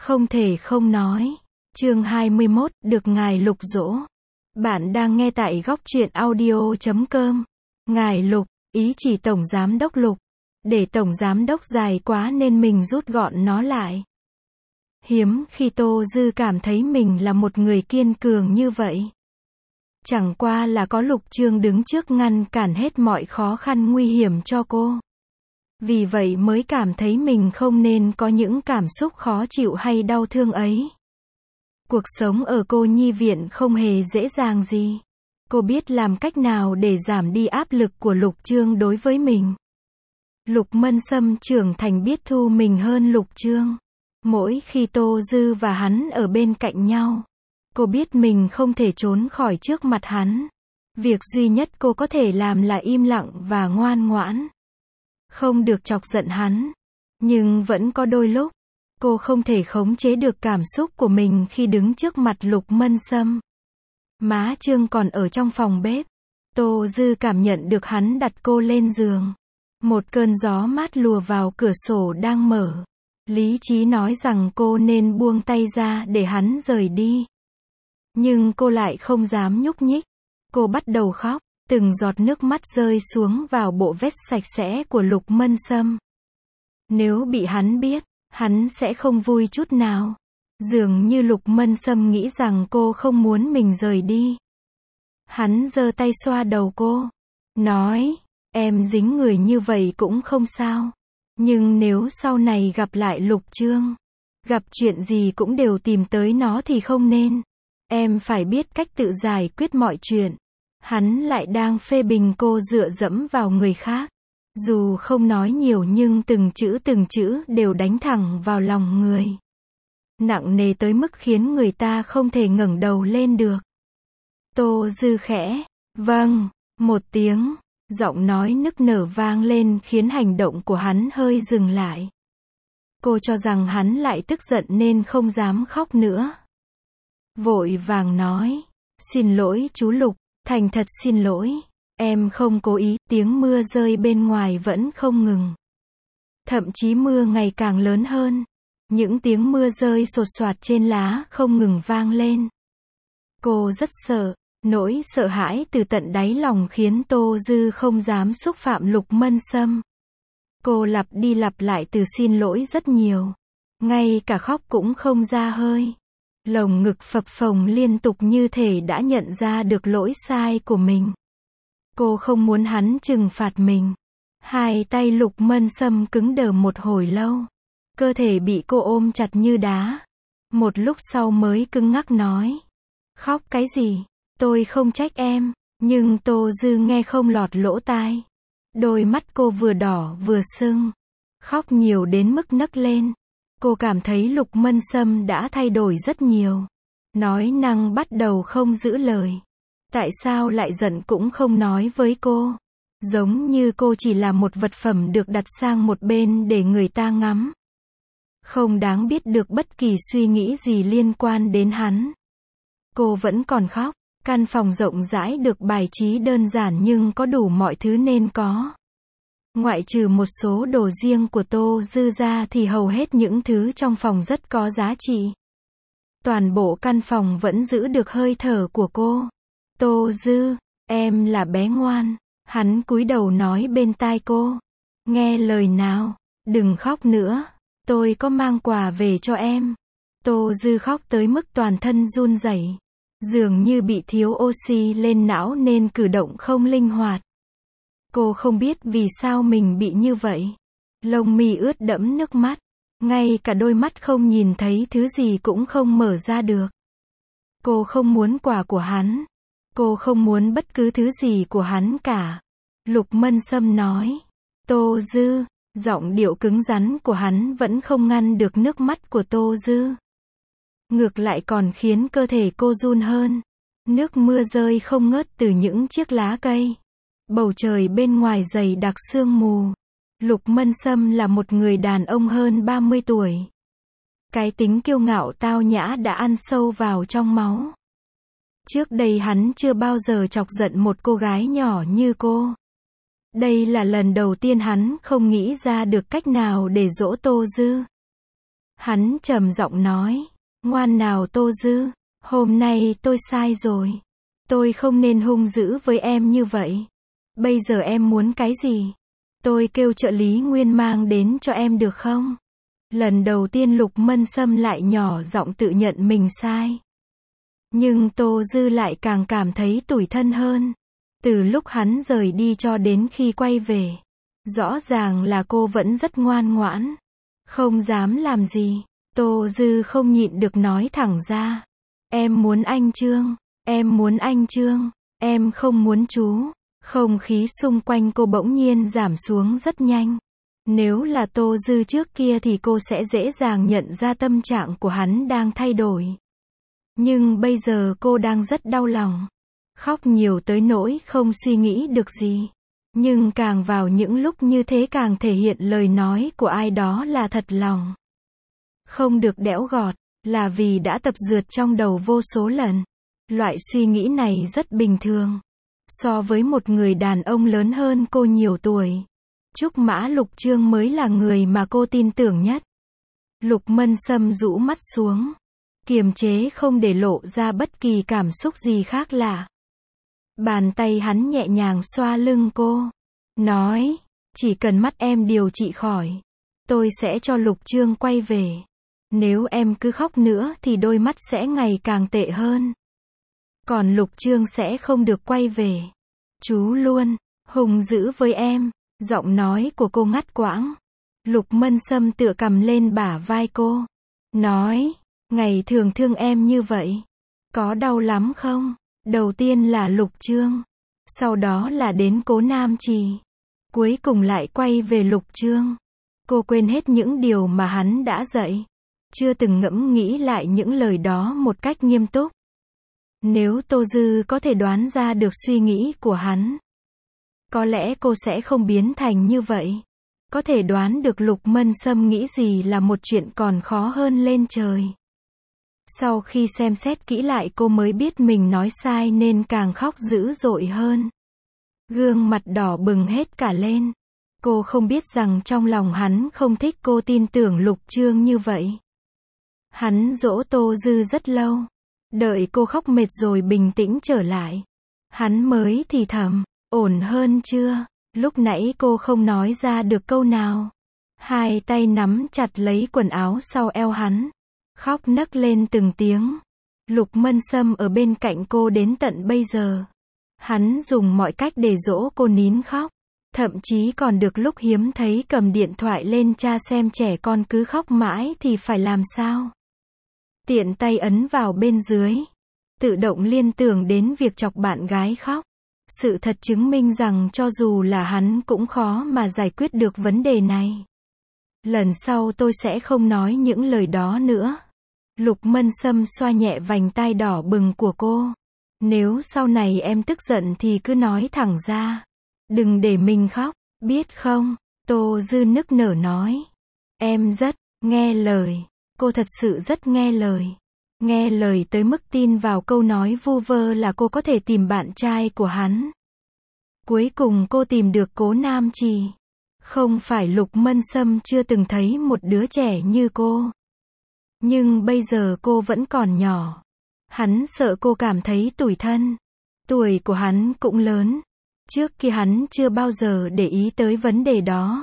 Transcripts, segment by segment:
Không thể không nói. Chương 21, được ngài Lục dỗ. Bạn đang nghe tại góc truyện audio.com. Ngài Lục, ý chỉ Tổng Giám đốc Lục. Để Tổng Giám đốc dài quá nên mình rút gọn nó lại. Hiếm khi Tô Dư cảm thấy mình là một người kiên cường như vậy. Chẳng qua là có Lục Trương đứng trước ngăn cản hết mọi khó khăn nguy hiểm cho cô. Vì vậy mới cảm thấy mình không nên có những cảm xúc khó chịu hay đau thương ấy. Cuộc sống ở cô nhi viện không hề dễ dàng gì. Cô biết làm cách nào để giảm đi áp lực của Lục Trương đối với mình. Lục Mân Sâm trưởng thành biết thu mình hơn Lục Trương. Mỗi khi Tô Dư và hắn ở bên cạnh nhau, cô biết mình không thể trốn khỏi trước mặt hắn. Việc duy nhất cô có thể làm là im lặng và ngoan ngoãn. Không được chọc giận hắn. Nhưng vẫn có đôi lúc, cô không thể khống chế được cảm xúc của mình khi đứng trước mặt Lục Mân Sâm. Má Trương còn ở trong phòng bếp. Tô Dư cảm nhận được hắn đặt cô lên giường. Một cơn gió mát lùa vào cửa sổ đang mở. Lý trí nói rằng cô nên buông tay ra để hắn rời đi. Nhưng cô lại không dám nhúc nhích. Cô bắt đầu khóc. Từng giọt nước mắt rơi xuống vào bộ vest sạch sẽ của Lục Mân Sâm. Nếu bị hắn biết, hắn sẽ không vui chút nào. Dường như Lục Mân Sâm nghĩ rằng cô không muốn mình rời đi. Hắn giơ tay xoa đầu cô. Nói, em dính người như vậy cũng không sao. Nhưng nếu sau này gặp lại Lục Trương, gặp chuyện gì cũng đều tìm tới nó thì không nên. Em phải biết cách tự giải quyết mọi chuyện. Hắn lại đang phê bình cô dựa dẫm vào người khác. Dù không nói nhiều nhưng từng chữ đều đánh thẳng vào lòng người. Nặng nề tới mức khiến người ta không thể ngẩng đầu lên được. Tô Dư khẽ, vâng, một tiếng, giọng nói nức nở vang lên khiến hành động của hắn hơi dừng lại. Cô cho rằng hắn lại tức giận nên không dám khóc nữa. Vội vàng nói, xin lỗi chú Lục. Thành thật xin lỗi, em không cố ý. Tiếng mưa rơi bên ngoài vẫn không ngừng. Thậm chí mưa ngày càng lớn hơn. Những tiếng mưa rơi sột soạt trên lá không ngừng vang lên. Cô rất sợ, nỗi sợ hãi từ tận đáy lòng khiến Tô Dư không dám xúc phạm Lục Mân Sâm. Cô lặp đi lặp lại từ xin lỗi rất nhiều. Ngay cả khóc cũng không ra hơi. Lồng ngực phập phồng liên tục như thể đã nhận ra được lỗi sai của mình. Cô không muốn hắn trừng phạt mình. Hai tay Lục Mân Sâm cứng đờ một hồi lâu. Cơ thể bị cô ôm chặt như đá. Một lúc sau mới cứng ngắc nói. Khóc cái gì? Tôi không trách em. Nhưng Tô Dư nghe không lọt lỗ tai. Đôi mắt cô vừa đỏ vừa sưng. Khóc nhiều đến mức nấc lên. Cô cảm thấy Lục Mân Sâm đã thay đổi rất nhiều. Nói năng bắt đầu không giữ lời. Tại sao lại giận cũng không nói với cô. Giống như cô chỉ là một vật phẩm được đặt sang một bên để người ta ngắm. Không đáng biết được bất kỳ suy nghĩ gì liên quan đến hắn. Cô vẫn còn khóc. Căn phòng rộng rãi được bài trí đơn giản nhưng có đủ mọi thứ nên có. Ngoại trừ một số đồ riêng của Tô Dư ra thì hầu hết những thứ trong phòng rất có giá trị. Toàn bộ căn phòng vẫn giữ được hơi thở của cô. Tô Dư, em là bé ngoan. Hắn cúi đầu nói bên tai cô. Nghe lời nào, đừng khóc nữa. Tôi có mang quà về cho em. Tô Dư khóc tới mức toàn thân run rẩy. Dường như bị thiếu oxy lên não nên cử động không linh hoạt. Cô không biết vì sao mình bị như vậy. Lông mi ướt đẫm nước mắt. Ngay cả đôi mắt không nhìn thấy thứ gì cũng không mở ra được. Cô không muốn quà của hắn. Cô không muốn bất cứ thứ gì của hắn cả. Lục Mân Sâm nói. Tô Dư, giọng điệu cứng rắn của hắn vẫn không ngăn được nước mắt của Tô Dư. Ngược lại còn khiến cơ thể cô run hơn. Nước mưa rơi không ngớt từ những chiếc lá cây. Bầu trời bên ngoài dày đặc sương mù. Lục Mân Sâm là một người đàn ông hơn 30 tuổi. Cái tính kiêu ngạo tao nhã đã ăn sâu vào trong máu. Trước đây hắn chưa bao giờ chọc giận một cô gái nhỏ như cô. Đây là lần đầu tiên hắn không nghĩ ra được cách nào để dỗ Tô Dư. Hắn trầm giọng nói, ngoan nào Tô Dư, hôm nay tôi sai rồi. Tôi không nên hung dữ với em như vậy. Bây giờ em muốn cái gì? Tôi kêu trợ lý Nguyên mang đến cho em được không? Lần đầu tiên Lục Mân Sâm lại nhỏ giọng tự nhận mình sai. Nhưng Tô Dư lại càng cảm thấy tủi thân hơn. Từ lúc hắn rời đi cho đến khi quay về, rõ ràng là cô vẫn rất ngoan ngoãn, không dám làm gì. Tô Dư không nhịn được nói thẳng ra. Em muốn anh Trương, em muốn anh Trương, em không muốn chú. Không khí xung quanh cô bỗng nhiên giảm xuống rất nhanh. Nếu là Tô Dư trước kia thì cô sẽ dễ dàng nhận ra tâm trạng của hắn đang thay đổi. Nhưng bây giờ cô đang rất đau lòng. Khóc nhiều tới nỗi không suy nghĩ được gì. Nhưng càng vào những lúc như thế càng thể hiện lời nói của ai đó là thật lòng. Không được đẽo gọt, là vì đã tập dượt trong đầu vô số lần. Loại suy nghĩ này rất bình thường. So với một người đàn ông lớn hơn cô nhiều tuổi, Trúc Mã Lục Trương mới là người mà cô tin tưởng nhất. Lục Mân Sâm rũ mắt xuống, kiềm chế không để lộ ra bất kỳ cảm xúc gì khác lạ. Bàn tay hắn nhẹ nhàng xoa lưng cô, nói, chỉ cần mắt em điều trị khỏi, tôi sẽ cho Lục Trương quay về. Nếu em cứ khóc nữa thì đôi mắt sẽ ngày càng tệ hơn. Còn Lục Trương sẽ không được quay về. Chú luôn hung dữ với em. Giọng nói của cô ngắt quãng. Lục Mân Sâm tựa cằm lên bả vai cô, nói, ngày thường thương em như vậy, có đau lắm không? Đầu tiên là Lục Trương, sau đó là đến Cố Nam Trì, cuối cùng lại quay về Lục Trương. Cô quên hết những điều mà hắn đã dạy, chưa từng ngẫm nghĩ lại những lời đó một cách nghiêm túc. Nếu Tô Dư có thể đoán ra được suy nghĩ của hắn, có lẽ cô sẽ không biến thành như vậy. Có thể đoán được Lục Mân Sâm nghĩ gì là một chuyện còn khó hơn lên trời. Sau khi xem xét kỹ lại cô mới biết mình nói sai nên càng khóc dữ dội hơn. Gương mặt đỏ bừng hết cả lên. Cô không biết rằng trong lòng hắn không thích cô tin tưởng Lục Trương như vậy. Hắn dỗ Tô Dư rất lâu. Đợi cô khóc mệt rồi bình tĩnh trở lại, hắn mới thì thầm, ổn hơn chưa? Lúc nãy cô không nói ra được câu nào. Hai tay nắm chặt lấy quần áo sau eo hắn, khóc nấc lên từng tiếng. Lục Mân Sâm ở bên cạnh cô đến tận bây giờ. Hắn dùng mọi cách để dỗ cô nín khóc. Thậm chí còn được lúc hiếm thấy cầm điện thoại lên tra xem trẻ con cứ khóc mãi thì phải làm sao. Tiện tay ấn vào bên dưới. Tự động liên tưởng đến việc chọc bạn gái khóc. Sự thật chứng minh rằng cho dù là hắn cũng khó mà giải quyết được vấn đề này. Lần sau tôi sẽ không nói những lời đó nữa. Lục Mân Sâm xoa nhẹ vành tai đỏ bừng của cô. Nếu sau này em tức giận thì cứ nói thẳng ra. Đừng để mình khóc, biết không? Tô Dư nức nở nói. Em rất nghe lời. Cô thật sự rất nghe lời. Nghe lời tới mức tin vào câu nói vu vơ là cô có thể tìm bạn trai của hắn. Cuối cùng cô tìm được Cố Nam Trì. Không phải Lục Mân Sâm chưa từng thấy một đứa trẻ như cô. Nhưng bây giờ cô vẫn còn nhỏ. Hắn sợ cô cảm thấy tủi thân. Tuổi của hắn cũng lớn. Trước kia hắn chưa bao giờ để ý tới vấn đề đó.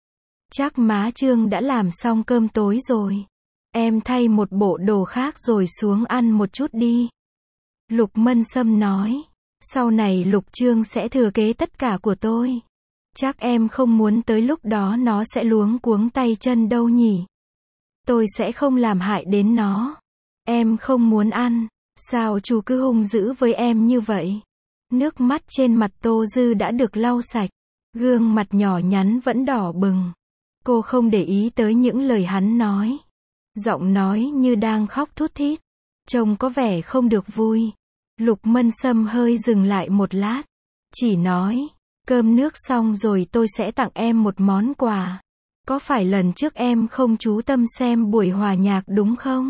Chắc má Trương đã làm xong cơm tối rồi. Em thay một bộ đồ khác rồi xuống ăn một chút đi. Lục Mân Sâm nói. Sau này Lục Trương sẽ thừa kế tất cả của tôi. Chắc em không muốn tới lúc đó nó sẽ luống cuống tay chân đâu nhỉ. Tôi sẽ không làm hại đến nó. Em không muốn ăn. Sao chú cứ hung dữ với em như vậy? Nước mắt trên mặt Tô Dư đã được lau sạch. Gương mặt nhỏ nhắn vẫn đỏ bừng. Cô không để ý tới những lời hắn nói. Giọng nói như đang khóc thút thít. Trông có vẻ không được vui. Lục Mân Sâm hơi dừng lại một lát. Chỉ nói, cơm nước xong rồi tôi sẽ tặng em một món quà. Có phải lần trước em không chú tâm xem buổi hòa nhạc đúng không?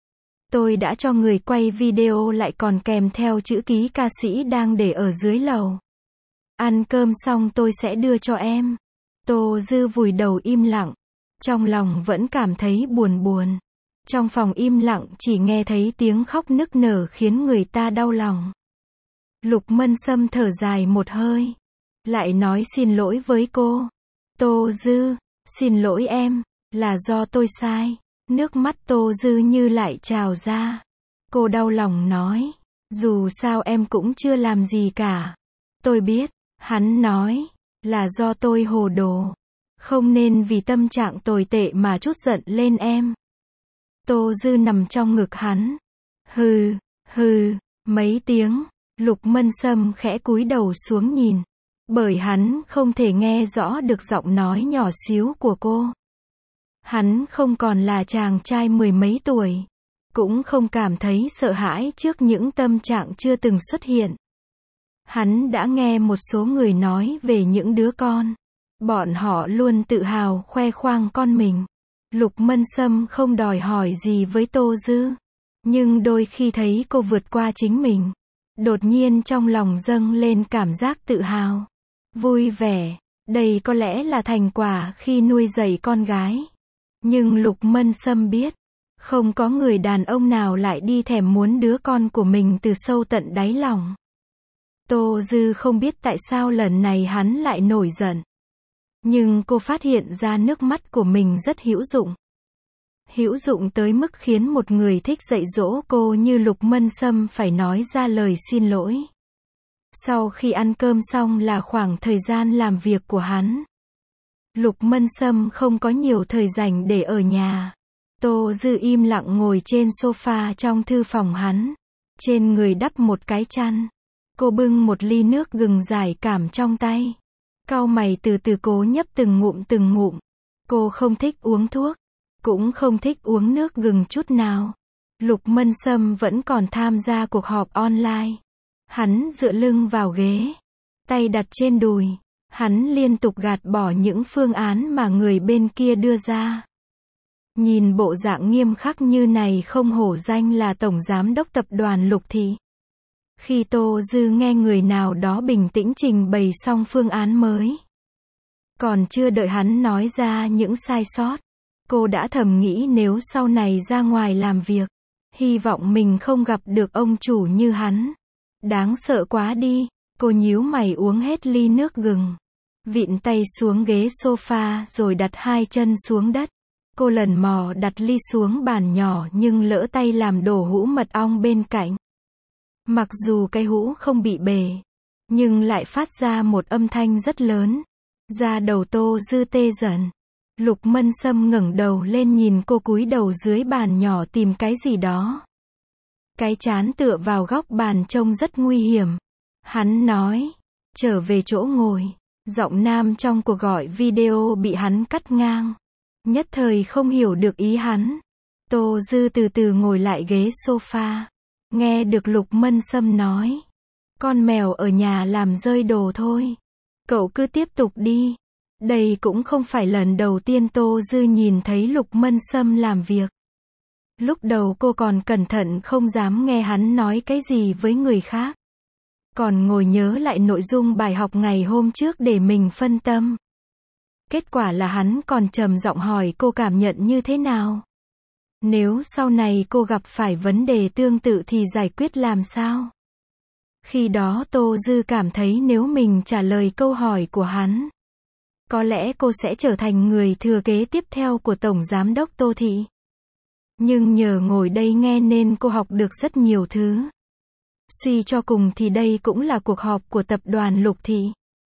Tôi đã cho người quay video lại còn kèm theo chữ ký ca sĩ đang để ở dưới lầu. Ăn cơm xong tôi sẽ đưa cho em. Tô Dư vùi đầu im lặng. Trong lòng vẫn cảm thấy buồn buồn. Trong phòng im lặng chỉ nghe thấy tiếng khóc nức nở khiến người ta đau lòng. Lục Mân Sâm thở dài một hơi. Lại nói xin lỗi với cô. Tô Dư, xin lỗi em, là do tôi sai. Nước mắt Tô Dư như lại trào ra. Cô đau lòng nói, dù sao em cũng chưa làm gì cả. Tôi biết, hắn nói, là do tôi hồ đồ. Không nên vì tâm trạng tồi tệ mà trút giận lên em. Tô Dư nằm trong ngực hắn. Hừ, hừ, mấy tiếng, Lục Mân Sâm khẽ cúi đầu xuống nhìn. Bởi hắn không thể nghe rõ được giọng nói nhỏ xíu của cô. Hắn không còn là chàng trai mười mấy tuổi. Cũng không cảm thấy sợ hãi trước những tâm trạng chưa từng xuất hiện. Hắn đã nghe một số người nói về những đứa con. Bọn họ luôn tự hào khoe khoang con mình. Lục Mân Sâm không đòi hỏi gì với Tô Dư. Nhưng đôi khi thấy cô vượt qua chính mình. Đột nhiên trong lòng dâng lên cảm giác tự hào. Vui vẻ. Đây có lẽ là thành quả khi nuôi dạy con gái. Nhưng Lục Mân Sâm biết. Không có người đàn ông nào lại đi thèm muốn đứa con của mình từ sâu tận đáy lòng. Tô Dư không biết tại sao lần này hắn lại nổi giận. Nhưng cô phát hiện ra nước mắt của mình rất hữu dụng. Hữu dụng tới mức khiến một người thích dạy dỗ cô như Lục Mân Sâm phải nói ra lời xin lỗi. Sau khi ăn cơm xong là khoảng thời gian làm việc của hắn. Lục Mân Sâm không có nhiều thời rảnh để ở nhà. Tô Dư im lặng ngồi trên sofa trong thư phòng hắn. Trên người đắp một cái chăn. Cô bưng một ly nước gừng giải cảm trong tay. Cau mày từ từ cố nhấp từng ngụm từng ngụm. Cô không thích uống thuốc. Cũng không thích uống nước gừng chút nào. Lục Mân Sâm vẫn còn tham gia cuộc họp online. Hắn dựa lưng vào ghế. Tay đặt trên đùi. Hắn liên tục gạt bỏ những phương án mà người bên kia đưa ra. Nhìn bộ dạng nghiêm khắc như này không hổ danh là tổng giám đốc tập đoàn Lục Thị. Khi Tô Dư nghe người nào đó bình tĩnh trình bày xong phương án mới. Còn chưa đợi hắn nói ra những sai sót. Cô đã thầm nghĩ nếu sau này ra ngoài làm việc. Hy vọng mình không gặp được ông chủ như hắn. Đáng sợ quá đi. Cô nhíu mày uống hết ly nước gừng. Vịn tay xuống ghế sofa rồi đặt hai chân xuống đất. Cô lần mò đặt ly xuống bàn nhỏ nhưng lỡ tay làm đổ hũ mật ong bên cạnh. Mặc dù cái hũ không bị bể, nhưng lại phát ra một âm thanh rất lớn. Da đầu Tô Dư tê dần. Lục Mân Sâm ngẩng đầu lên nhìn cô cúi đầu dưới bàn nhỏ tìm cái gì đó. Cái trán tựa vào góc bàn trông rất nguy hiểm. Hắn nói, trở về chỗ ngồi. Giọng nam trong cuộc gọi video bị hắn cắt ngang. Nhất thời không hiểu được ý hắn. Tô Dư từ từ ngồi lại ghế sofa. Nghe được Lục Mân Sâm nói. Con mèo ở nhà làm rơi đồ thôi. Cậu cứ tiếp tục đi. Đây cũng không phải lần đầu tiên Tô Dư nhìn thấy Lục Mân Sâm làm việc. Lúc đầu cô còn cẩn thận không dám nghe hắn nói cái gì với người khác. Còn ngồi nhớ lại nội dung bài học ngày hôm trước để mình phân tâm. Kết quả là hắn còn trầm giọng hỏi cô cảm nhận như thế nào. Nếu sau này cô gặp phải vấn đề tương tự thì giải quyết làm sao? Khi đó Tô Dư cảm thấy nếu mình trả lời câu hỏi của hắn, có lẽ cô sẽ trở thành người thừa kế tiếp theo của Tổng Giám đốc Tô Thị. Nhưng nhờ ngồi đây nghe nên cô học được rất nhiều thứ. Suy cho cùng thì đây cũng là cuộc họp của tập đoàn Lục Thị.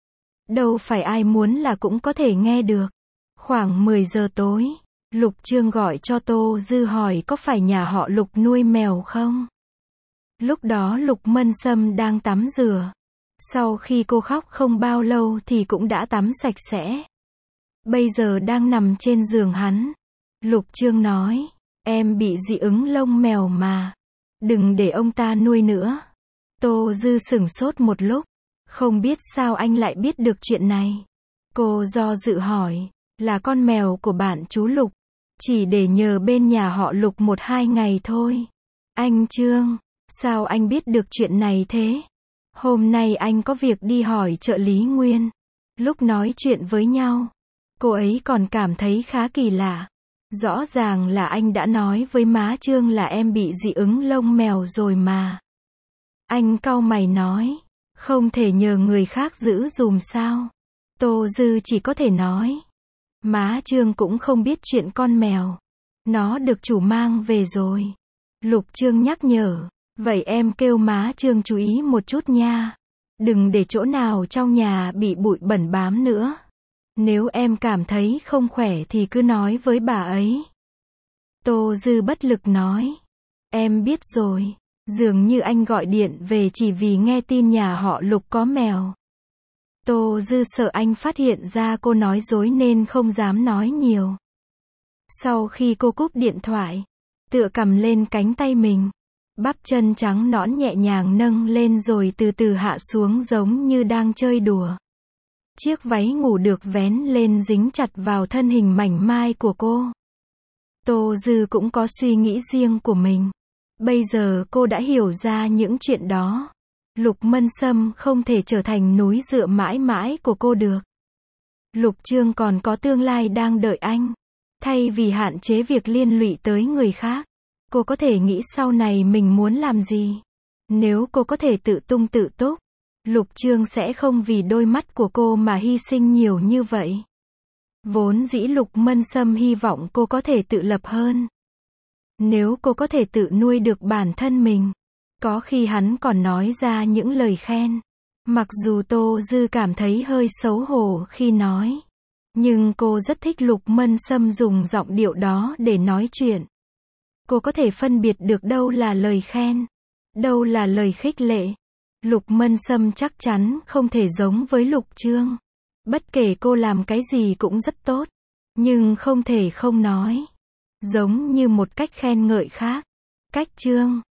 Đâu phải ai muốn là cũng có thể nghe được. Khoảng 10 giờ tối, Lục Trương gọi cho Tô Dư hỏi có phải nhà họ Lục nuôi mèo không? Lúc đó Lục Mân Sâm đang tắm rửa. Sau khi cô khóc không bao lâu thì cũng đã tắm sạch sẽ. Bây giờ đang nằm trên giường hắn. Lục Trương nói, em bị dị ứng lông mèo mà. Đừng để ông ta nuôi nữa. Tô Dư sửng sốt một lúc. Không biết sao anh lại biết được chuyện này. Cô do dự hỏi, là con mèo của bạn chú Lục. Chỉ để nhờ bên nhà họ Lục 1-2 ngày thôi. Anh Trương, sao anh biết được chuyện này thế? Hôm nay anh có việc đi hỏi trợ lý Nguyên. Lúc nói chuyện với nhau, Cô ấy còn cảm thấy khá kỳ lạ. Rõ ràng là anh đã nói với má Trương là em bị dị ứng lông mèo rồi mà. Anh cau mày nói, không thể nhờ người khác giữ dùm sao? Tô Dư chỉ có thể nói, má Trương cũng không biết chuyện con mèo. Nó được chủ mang về rồi. Lục Trương nhắc nhở, vậy em kêu má Trương chú ý một chút nha. Đừng để chỗ nào trong nhà bị bụi bẩn bám nữa. Nếu em cảm thấy không khỏe thì cứ nói với bà ấy. Tô Dư bất lực nói, em biết rồi. Dường như anh gọi điện về chỉ vì nghe tin nhà họ Lục có mèo. Tô Dư sợ anh phát hiện ra cô nói dối nên không dám nói nhiều. Sau khi cô cúp điện thoại, tựa cầm lên cánh tay mình, bắp chân trắng nõn nhẹ nhàng nâng lên rồi từ từ hạ xuống giống như đang chơi đùa. Chiếc váy ngủ được vén lên dính chặt vào thân hình mảnh mai của cô. Tô Dư cũng có suy nghĩ riêng của mình. Bây giờ cô đã hiểu ra những chuyện đó. Lục Mân Sâm không thể trở thành núi dựa mãi mãi của cô được. Lục Trương còn có tương lai đang đợi anh. Thay vì hạn chế việc liên lụy tới người khác, cô có thể nghĩ sau này mình muốn làm gì. Nếu cô có thể tự tung tự túc, Lục Trương sẽ không vì đôi mắt của cô mà hy sinh nhiều như vậy. Vốn dĩ Lục Mân Sâm hy vọng cô có thể tự lập hơn. Nếu cô có thể tự nuôi được bản thân mình, có khi hắn còn nói ra những lời khen. Mặc dù Tô Dư cảm thấy hơi xấu hổ khi nói, nhưng cô rất thích Lục Mân Sâm dùng giọng điệu đó để nói chuyện. Cô có thể phân biệt được đâu là lời khen, đâu là lời khích lệ. Lục Mân Sâm chắc chắn không thể giống với Lục Trương. Bất kể cô làm cái gì cũng rất tốt, nhưng không thể không nói. Giống như một cách khen ngợi khác. Cách Trương